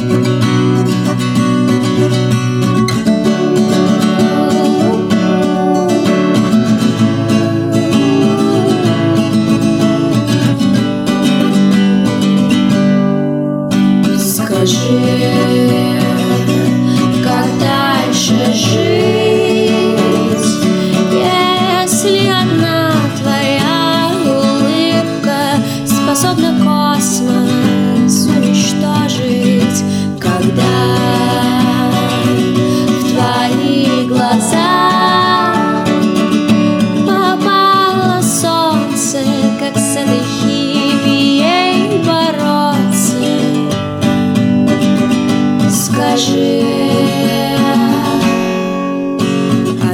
Скажи, как дальше жить, если одна твоя улыбка способна космос уничтожить, когда в твои глаза попало солнце, как с этой химией бороться? Скажи, а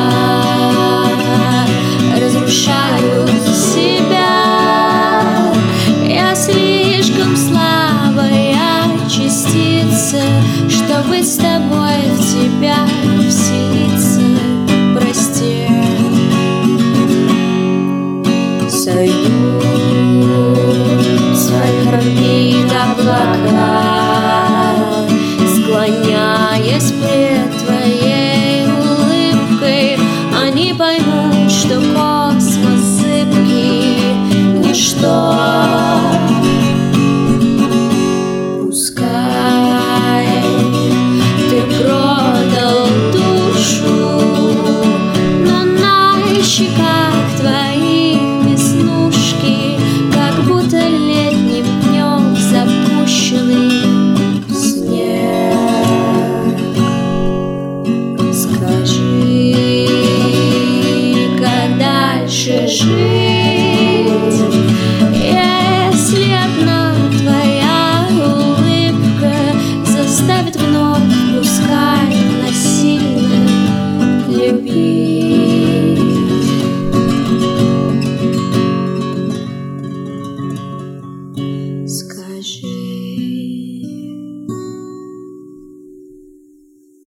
я разрушаю себя. Я слишком слабая частица, чтобы с тобой в тебя вселиться. Прости, сойду своих орбит облака, склоняясь пред твоей улыбкой. Они поймут, что космос зыбкий, ничто. Пускай ты продал душу, но на щеках твоих веснушки, как будто летним днем запущенный снег. Скажи, как дальше жить, если одна твоя улыбка заставит вновь, пускай насильно, любить. Скажи.